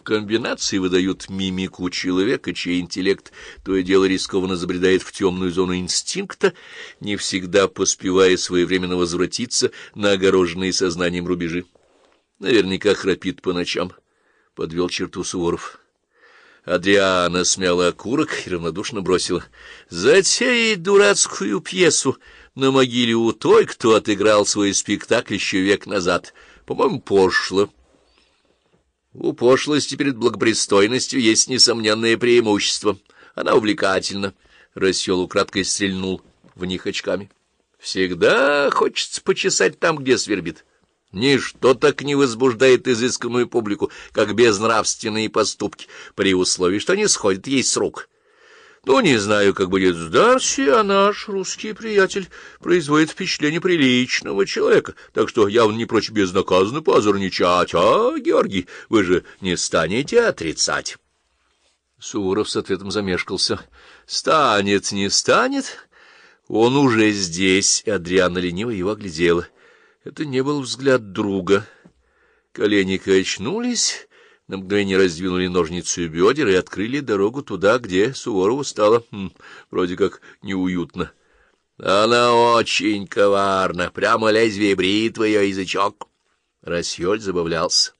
комбинации выдают мимику человека, чей интеллект то и дело рискованно забредает в темную зону инстинкта, не всегда поспевая своевременно возвратиться на огороженные сознанием рубежи. Наверняка храпит по ночам, — подвел черту Суворов. Адриана смяла окурок и равнодушно бросила: затеять дурацкую пьесу на могиле у той, кто отыграл свой спектакль еще век назад. По-моему, пошло. У пошлости перед благопристойностью есть несомненное преимущество. Она увлекательна. Рассел украдкой стрельнул в них очками. Всегда хочется почесать там, где свербит. Ничто так не возбуждает изысканную публику, как безнравственные поступки, при условии, что они сходят ей с рук. Ну, не знаю, как будет с Дарси, а наш русский приятель производит впечатление приличного человека, так что явно не прочь безнаказанно поозорничать. А, Георгий, вы же не станете отрицать? Суворов с ответом замешкался. Станет, не станет? Он уже здесь. Адриана лениво его оглядела. Это не был взгляд друга. Колени качнулись, на мгновение раздвинули ножницы бедер и открыли дорогу туда, где Суворову стало вроде как неуютно. Она очень коварна, прямо лезвие бритвы ее язычок. Рассёль забавлялся.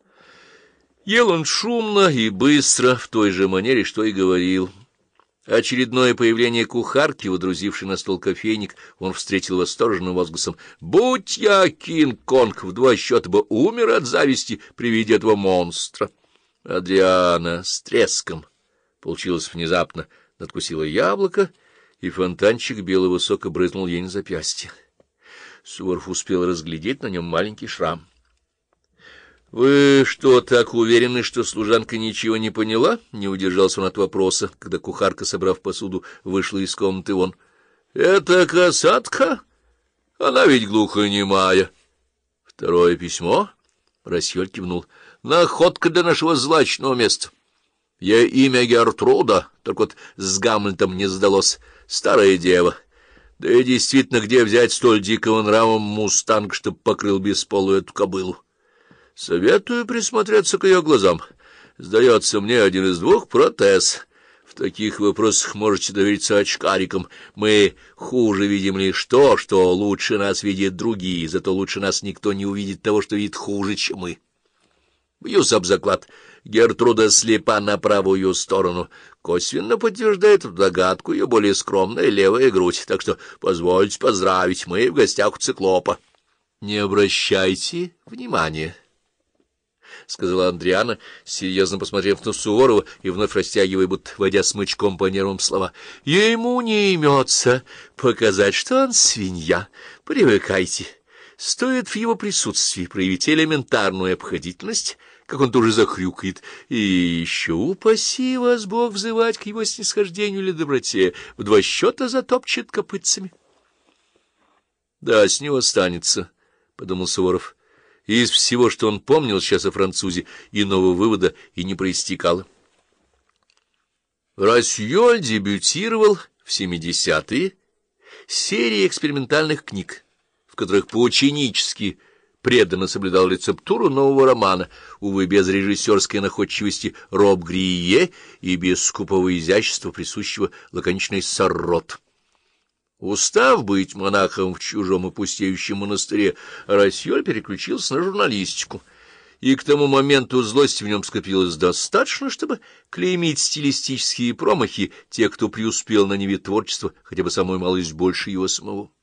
Ел он шумно и быстро, в той же манере, что и говорил. Очередное появление кухарки, водрузившей на стол кофейник, он встретил восторженным возгласом: «Будь я Кинг-Конг, в 2 счета бы умер от зависти при виде этого монстра!» Адриана с треском, получилось внезапно, надкусила яблоко, и фонтанчик белого сока брызнул ей на запястье. Суворов успел разглядеть на нем маленький шрам. — Вы что, так уверены, что служанка ничего не поняла? — не удержался он от вопроса, когда кухарка, собрав посуду, вышла из комнаты вон. — Это касатка? Она ведь глухонемая. — Второе письмо? — Рассёль кивнул. — Находка для нашего злачного места. Я имя Гертруда, только вот с Гамлетом не сдалось. Старая дева. Да и действительно, где взять столь дикого нрава мустанг, чтоб покрыл бесполую эту кобылу? Советую присмотреться к ее глазам. Сдается мне, один из 2 протез. В таких вопросах можете довериться очкарикам. Мы хуже видим лишь то, что лучше нас видят другие, зато лучше нас никто не увидит того, что видит хуже, чем мы. Бьюсь об заклад. Гертруда слепа на правую сторону. Косвенно подтверждает догадку ее более скромная левая грудь. Так что позвольте поздравить, мы в гостях у циклопа. — Не обращайте внимания, — сказала Адриана, серьезно посмотрев на Суворова и вновь растягивая, будто водя смычком по нервам слова. — Ему не имется показать, что он свинья. Привыкайте. Стоит в его присутствии проявить элементарную обходительность, как он тоже захрюкает, и еще упаси вас Бог взывать к его снисхождению или доброте, в 2 счета затопчет копытцами. — Да, с него останется, — подумал Суворов. Из всего, что он помнил сейчас о французе, иного вывода и не проистекало. Рассёль дебютировал в 70-е серией экспериментальных книг, в которых поученически преданно соблюдал рецептуру нового романа, увы, без режиссерской находчивости Роб-Грие и без скупого изящества, присущего лаконичной Саррот. Устав быть монахом в чужом и пустеющем монастыре, Рассёль переключился на журналистику, и к тому моменту злости в нем скопилось достаточно, чтобы клеймить стилистические промахи тех, кто преуспел на ниве творчества, хотя бы самую малость больше его самого.